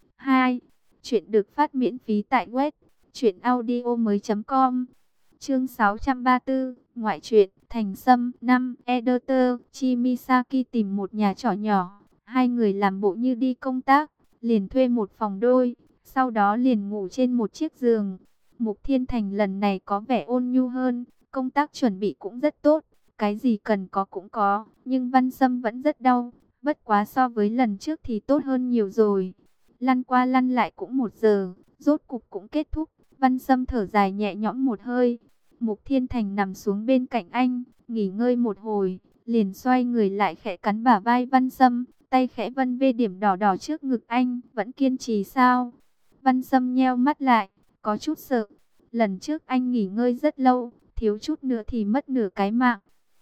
[SPEAKER 1] 2. Chuyện được phát miễn phí tại web truyệnaudiomoi.com. Chương 634, ngoại truyện, Thành Sâm. 5. Editor Chimisaki tìm một nhà trọ nhỏ. Hai người làm bộ như đi công tác, liền thuê một phòng đôi, sau đó liền ngủ trên một chiếc giường. Mục Thiên Thành lần này có vẻ ôn nhu hơn, công tác chuẩn bị cũng rất tốt, cái gì cần có cũng có, nhưng Văn Sâm vẫn rất đau, bất quá so với lần trước thì tốt hơn nhiều rồi. Lăn qua lăn lại cũng 1 giờ, rốt cục cũng kết thúc, Văn Sâm thở dài nhẹ nhõm một hơi. Mục Thiên Thành nằm xuống bên cạnh anh, nghỉ ngơi một hồi, liền xoay người lại khẽ cắn bả vai Văn Sâm, tay khẽ vân về điểm đỏ đỏ trước ngực anh, vẫn kiên trì sao? Văn Sâm nheo mắt lại, có chút sợ. Lần trước anh nghỉ ngơi rất lâu, thiếu chút nữa thì mất nửa cái mạng.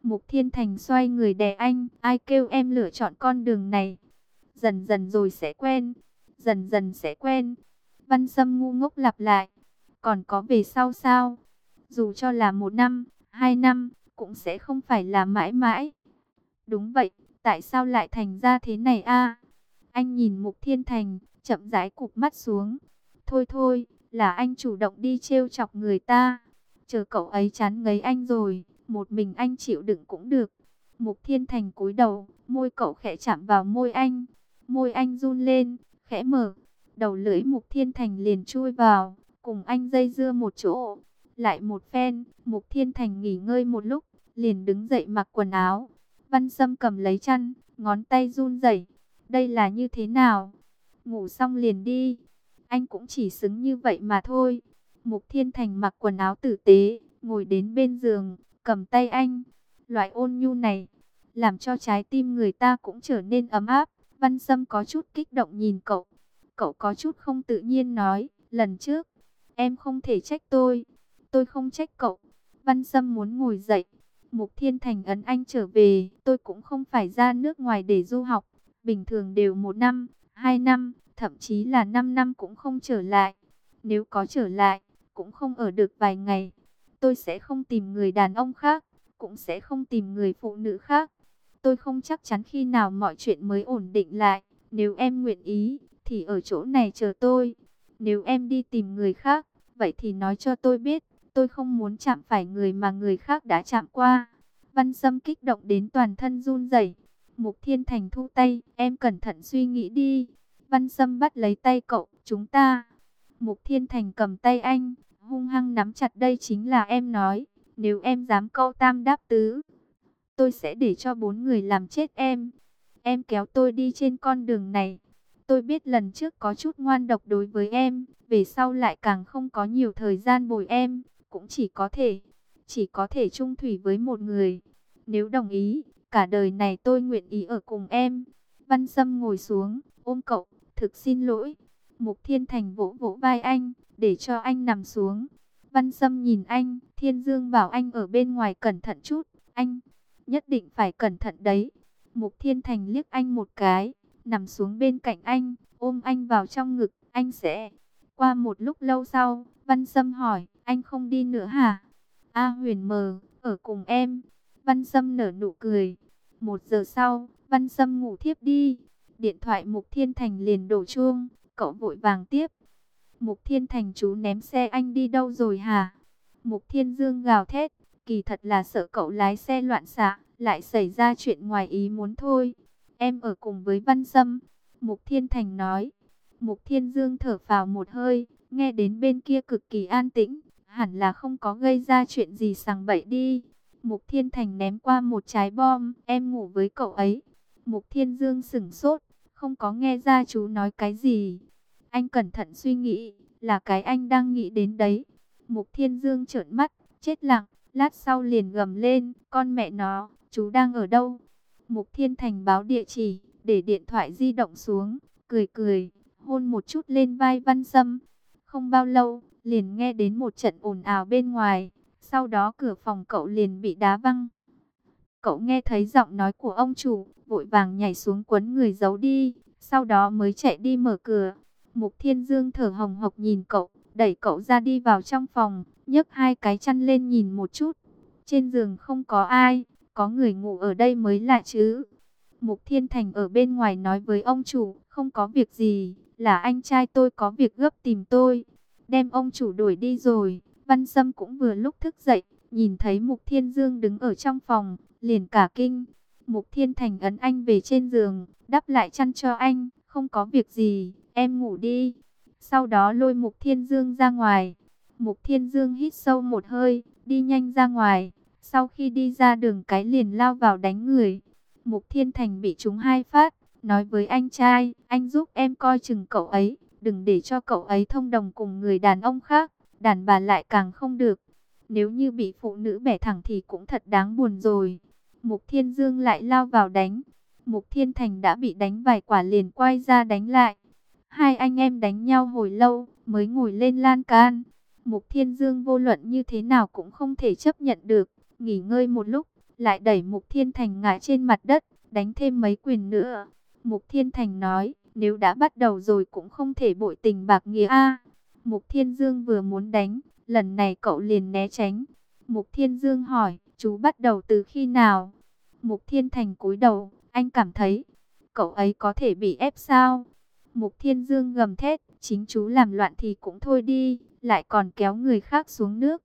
[SPEAKER 1] Mục Thiên Thành xoay người đè anh, ai kêu em lựa chọn con đường này. Dần dần rồi sẽ quen, dần dần sẽ quen. Văn Sâm ngu ngốc lặp lại, còn có về sau sao? Dù cho là 1 năm, 2 năm, cũng sẽ không phải là mãi mãi. Đúng vậy, tại sao lại thành ra thế này a? Anh nhìn Mục Thiên Thành, chậm rãi cụp mắt xuống. Thôi thôi, là anh chủ động đi trêu chọc người ta. Chờ cậu ấy chán ngấy anh rồi, một mình anh chịu đựng cũng được. Mục Thiên Thành cúi đầu, môi cậu khẽ chạm vào môi anh. Môi anh run lên, khẽ mở. Đầu lưỡi Mục Thiên Thành liền chui vào, cùng anh dây dưa một chỗ. Lại một phen, Mục Thiên Thành nghỉ ngơi một lúc, liền đứng dậy mặc quần áo. Văn Sâm cầm lấy chăn, ngón tay run rẩy. Đây là như thế nào? Ngủ xong liền đi. Anh cũng chỉ xứng như vậy mà thôi. Mục Thiên Thành mặc quần áo tử tế, ngồi đến bên giường, cầm tay anh. Loại ôn nhu này, làm cho trái tim người ta cũng trở nên ấm áp. Văn Sâm có chút kích động nhìn cậu. Cậu có chút không tự nhiên nói, lần trước, em không thể trách tôi không trách cậu. Văn Sâm muốn ngồi dậy. Mục Thiên Thành ấn anh trở về, tôi cũng không phải ra nước ngoài để du học. Bình thường đều 1 năm, 2 năm, thậm chí là 5 năm cũng không trở lại. Nếu có trở lại, cũng không ở được vài ngày. Tôi sẽ không tìm người đàn ông khác, cũng sẽ không tìm người phụ nữ khác. Tôi không chắc chắn khi nào mọi chuyện mới ổn định lại. Nếu em nguyện ý, thì ở chỗ này chờ tôi. Nếu em đi tìm người khác, vậy thì nói cho tôi biết. Tôi không muốn chạm phải người mà người khác đã chạm qua. Văn Sâm kích động đến toàn thân run rẩy. Mục Thiên Thành thu tay, em cẩn thận suy nghĩ đi. Văn Sâm bắt lấy tay cậu, chúng ta. Mục Thiên Thành cầm tay anh, hung hăng nắm chặt, đây chính là em nói. Nếu em dám câu tam đáp tứ, tôi sẽ để cho 4 người làm chết em. Em kéo tôi đi trên con đường này. Tôi biết lần trước có chút ngoan độc đối với em, về sau lại càng không có nhiều thời gian bồi em, cũng chỉ có thể chung thủy với một người. Nếu đồng ý, cả đời này tôi nguyện ý ở cùng em. Văn Sâm ngồi xuống, ôm cậu, thực xin lỗi. Mục Thiên Thành vỗ vỗ vai anh, để cho anh nằm xuống. Văn Sâm nhìn anh, Thiên Dương bảo anh ở bên ngoài cẩn thận chút, anh nhất định phải cẩn thận đấy. Mục Thiên Thành liếc anh một cái, nằm xuống bên cạnh anh, ôm anh vào trong ngực, anh sẽ. Qua một lúc lâu sau, Văn Sâm hỏi, anh không đi nữa hả? A Huyền mờ, ở cùng em. Văn Sâm nở nụ cười. 1 giờ sau, Văn Sâm ngủ thiếp đi. Điện thoại Mục Thiên Thành liền đổ chuông, cậu vội vàng tiếp. Mục Thiên Thành, chú ném xe anh đi đâu rồi hả? Mục Thiên Dương gào thét, kỳ thật là sợ cậu lái xe loạn xạ, lại xảy ra chuyện ngoài ý muốn thôi. Em ở cùng với Văn Sâm, Mục Thiên Thành nói. Mục Thiên Dương thở phào một hơi, nghe đến bên kia cực kỳ an tĩnh, hẳn là không có gây ra chuyện gì sằng bậy đi. Mục Thiên Thành ném qua một trái bom, em ngủ với cậu ấy. Mục Thiên Dương sửng sốt, không có nghe ra chú nói cái gì. Anh cẩn thận suy nghĩ, là cái anh đang nghĩ đến đấy. Mục Thiên Dương trợn mắt, chết lặng, lát sau liền gầm lên, con mẹ nó, chú đang ở đâu? Mục Thiên Thành báo địa chỉ, để điện thoại di động xuống, cười cười, hôn một chút lên vai Văn Sâm. Không bao lâu, liền nghe đến một trận ồn ào bên ngoài, sau đó cửa phòng cậu liền bị đá văng. Cậu nghe thấy giọng nói của ông chủ, vội vàng nhảy xuống quấn người giấu đi, sau đó mới chạy đi mở cửa. Mục Thiên Dương thở hồng hộc nhìn cậu, đẩy cậu ra đi vào trong phòng, nhấc 2 cái chăn lên nhìn một chút. Trên giường không có ai, có người ngủ ở đây mới lạ chứ. Mục Thiên Thành ở bên ngoài nói với ông chủ, không có việc gì, là anh trai tôi có việc gấp tìm tôi. Đem ông chủ đuổi đi rồi. Văn Sâm cũng vừa lúc thức dậy, nhìn thấy Mục Thiên Dương đứng ở trong phòng, liền cả kinh. Mục Thiên Thành ấn anh về trên giường, đắp lại chăn cho anh, không có việc gì, em ngủ đi. Sau đó lôi Mục Thiên Dương ra ngoài. Mục Thiên Dương hít sâu một hơi, đi nhanh ra ngoài. Sau khi đi ra đường cái liền lao vào đánh người. Mục Thiên Thành bị trúng 2 phát, nói với anh trai, anh giúp em coi chừng cậu ấy, đừng để cho cậu ấy thông đồng cùng người đàn ông khác, đàn bà lại càng không được. Nếu như bị phụ nữ bẻ thẳng thì cũng thật đáng buồn rồi. Mục Thiên Dương lại lao vào đánh. Mục Thiên Thành đã bị đánh vài quả liền quay ra đánh lại. Hai anh em đánh nhau hồi lâu mới ngồi lên lan can. Mục Thiên Dương vô luận như thế nào cũng không thể chấp nhận được. Nghỉ ngơi một lúc, lại đẩy Mục Thiên Thành ngã trên mặt đất, đánh thêm mấy quyền nữa. Mục Thiên Thành nói, nếu đã bắt đầu rồi cũng không thể bội tình bạc nghĩa a. Mục Thiên Dương vừa muốn đánh, lần này cậu liền né tránh. Mục Thiên Dương hỏi, chú bắt đầu từ khi nào? Mục Thiên Thành cúi đầu, anh cảm thấy, cậu ấy có thể bị ép sao? Mục Thiên Dương gầm thét, chính chú làm loạn thì cũng thôi đi, lại còn kéo người khác xuống nước.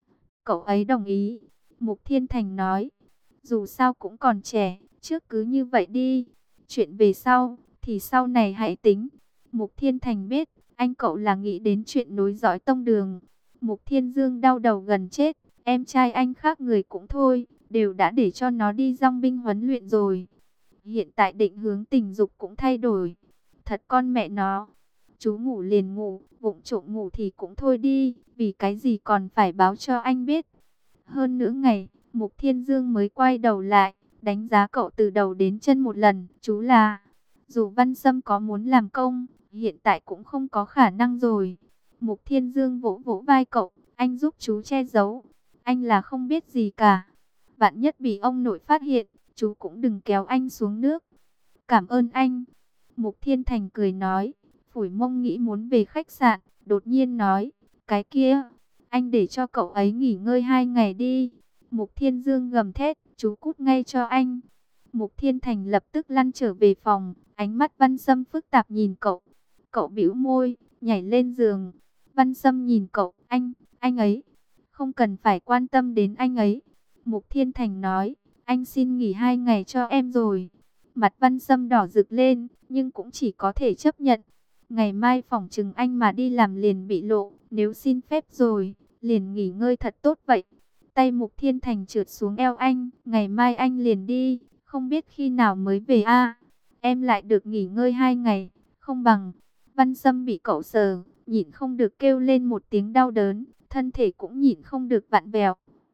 [SPEAKER 1] Cậu ấy đồng ý. Mục Thiên Thành nói, dù sao cũng còn trẻ, trước cứ như vậy đi. Chuyện về sau, thì sau này hãy tính. Mục Thiên Thành biết, anh cậu là nghĩ đến chuyện nối dõi tông đường. Mục Thiên Dương đau đầu gần chết, em trai anh khác người cũng thôi, đều đã để cho nó đi dong binh huấn luyện rồi. Hiện tại định hướng tình dục cũng thay đổi. Thật con mẹ nó. Chú ngủ liền ngủ, vụng trộm ngủ thì cũng thôi đi, vì cái gì còn phải báo cho anh biết. Hơn nửa ngày, Mục Thiên Dương mới quay đầu lại, đánh giá cậu từ đầu đến chân một lần. Chú là, dù Văn Sâm có muốn làm công, hiện tại cũng không có khả năng rồi. Mục Thiên Dương vỗ vỗ vai cậu, anh giúp chú che giấu. Anh là không biết gì cả. Vạn nhất bị ông nội phát hiện, chú cũng đừng kéo anh xuống nước. Cảm ơn anh. Mục Thiên Thành cười nói, phủi mông nghĩ muốn về khách sạn, đột nhiên nói, cái kia, anh để cho cậu ấy nghỉ ngơi 2 ngày đi. Mục Thiên Dương gầm thét, chú cút ngay cho anh. Mục Thiên Thành lập tức lăn trở về phòng, ánh mắt Văn Sâm phức tạp nhìn cậu. Cậu bĩu môi, nhảy lên giường. Văn Sâm nhìn cậu, anh ấy, không cần phải quan tâm đến anh ấy. Mục Thiên Thành nói, anh xin nghỉ 2 ngày cho em rồi. Mặt Văn Sâm đỏ rực lên, nhưng cũng chỉ có thể chấp nhận. Ngày mai phỏng chừng anh mà đi làm liền bị lộ, nếu xin phép rồi, liền nghỉ ngơi thật tốt vậy. Tay Mục Thiên Thành trượt xuống eo anh, ngày mai anh liền đi, không biết khi nào mới về a. Em lại được nghỉ ngơi 2 ngày, không bằng. Văn Sâm bị cậu sờ, nhịn không được kêu lên một tiếng đau đớn, thân thể cũng nhịn không được vặn vẹo.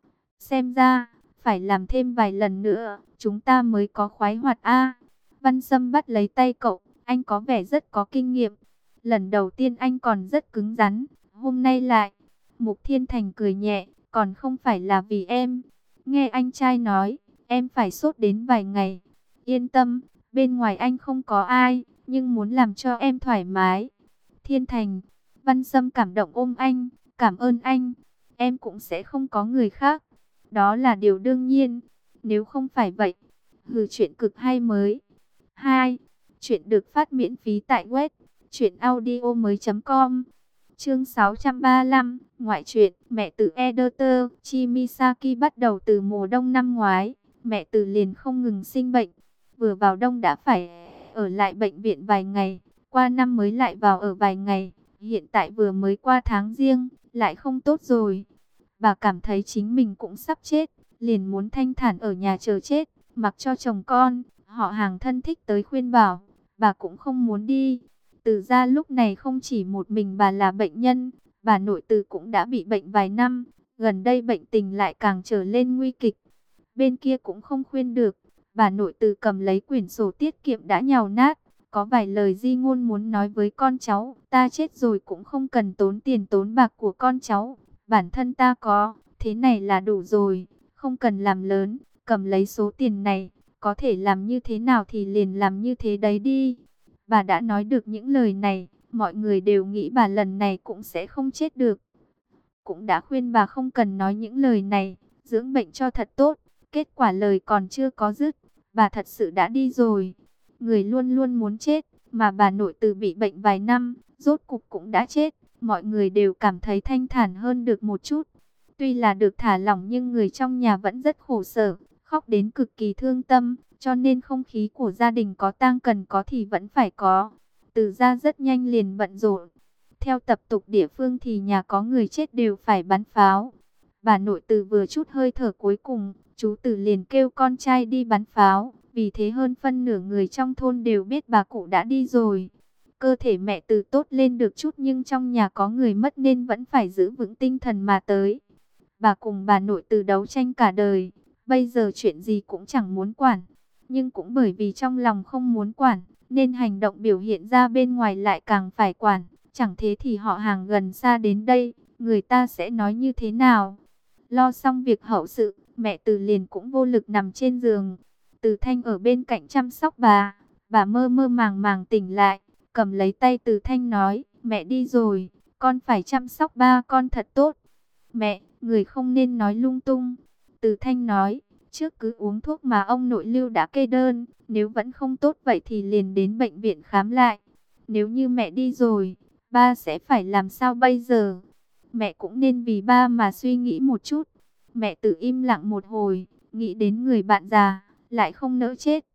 [SPEAKER 1] Xem ra, phải làm thêm vài lần nữa, chúng ta mới có khoái hoạt a. Văn Sâm bắt lấy tay cậu, anh có vẻ rất có kinh nghiệm. Lần đầu tiên anh còn rất cứng rắn, hôm nay lại. Mục Thiên Thành cười nhẹ, còn không phải là vì em. Nghe anh trai nói, em phải sốt đến vài ngày. Yên tâm, bên ngoài anh không có ai, nhưng muốn làm cho em thoải mái. Thiên Thành, Văn Sâm cảm động ôm anh, cảm ơn anh. Em cũng sẽ không có người khác. Đó là điều đương nhiên. Nếu không phải vậy, chuyện cực hay mới. 2. Chuyện được phát miễn phí tại web truyệnaudiomoi.com. Chương 635, ngoại truyện, mẹ từ Editor, Chimisaki bắt đầu từ mùa đông năm ngoái, mẹ từ liền không ngừng sinh bệnh. Vừa vào đông đã phải ở lại bệnh viện vài ngày, qua năm mới lại vào ở vài ngày, hiện tại vừa mới qua tháng giêng, lại không tốt rồi. Bà cảm thấy chính mình cũng sắp chết, liền muốn thanh thản ở nhà chờ chết, mặc cho chồng con, họ hàng thân thích tới khuyên bảo, bà cũng không muốn đi. Từ ra lúc này không chỉ một mình bà là bệnh nhân, bà nội Từ cũng đã bị bệnh vài năm, gần đây bệnh tình lại càng trở lên nguy kịch. Bên kia cũng không khuyên được, bà nội Từ cầm lấy quyển sổ tiết kiệm đã nhàu nát, có vài lời di ngôn muốn nói với con cháu, ta chết rồi cũng không cần tốn tiền tốn bạc của con cháu, bản thân ta có, thế này là đủ rồi, không cần làm lớn, cầm lấy số tiền này, có thể làm như thế nào thì liền làm như thế đấy đi. Bà đã nói được những lời này, mọi người đều nghĩ bà lần này cũng sẽ không chết được. Cũng đã khuyên bà không cần nói những lời này, dưỡng bệnh cho thật tốt. Kết quả lời còn chưa có dứt, bà thật sự đã đi rồi. Người luôn luôn muốn chết, mà bà nội Từ bị bệnh vài năm, rốt cục cũng đã chết. Mọi người đều cảm thấy thanh thản hơn được một chút. Tuy là được thả lỏng nhưng người trong nhà vẫn rất khổ sở, khóc đến cực kỳ thương tâm. Cho nên không khí của gia đình có tang cần có thì vẫn phải có. Từ ra rất nhanh liền bận rộn. Theo tập tục địa phương thì nhà có người chết đều phải bắn pháo. Bà nội Từ vừa chút hơi thở cuối cùng, chú Từ liền kêu con trai đi bắn pháo. Vì thế hơn phân nửa người trong thôn đều biết bà cụ đã đi rồi. Cơ thể mẹ Từ tốt lên được chút nhưng trong nhà có người mất nên vẫn phải giữ vững tinh thần mà tới. Bà cùng bà nội Từ đấu tranh cả đời, bây giờ chuyện gì cũng chẳng muốn quản. Nhưng cũng bởi vì trong lòng không muốn quản, nên hành động biểu hiện ra bên ngoài lại càng phải quản. Chẳng thế thì họ hàng gần xa đến đây, người ta sẽ nói như thế nào? Lo xong việc hậu sự, Mẹ Từ liền cũng vô lực nằm trên giường. Từ Thanh ở bên cạnh chăm sóc bà. Bà mơ mơ màng màng tỉnh lại, cầm lấy tay Từ Thanh nói, mẹ đi rồi, con phải chăm sóc ba con thật tốt. Mẹ, người không nên nói lung tung. Từ Thanh nói, trước cứ uống thuốc mà ông nội Lưu đã kê đơn, nếu vẫn không tốt vậy thì liền đến bệnh viện khám lại. Nếu như mẹ đi rồi, ba sẽ phải làm sao bây giờ? Mẹ cũng nên vì ba mà suy nghĩ một chút. Mẹ Từ im lặng một hồi, nghĩ đến người bạn già, lại không nỡ chết.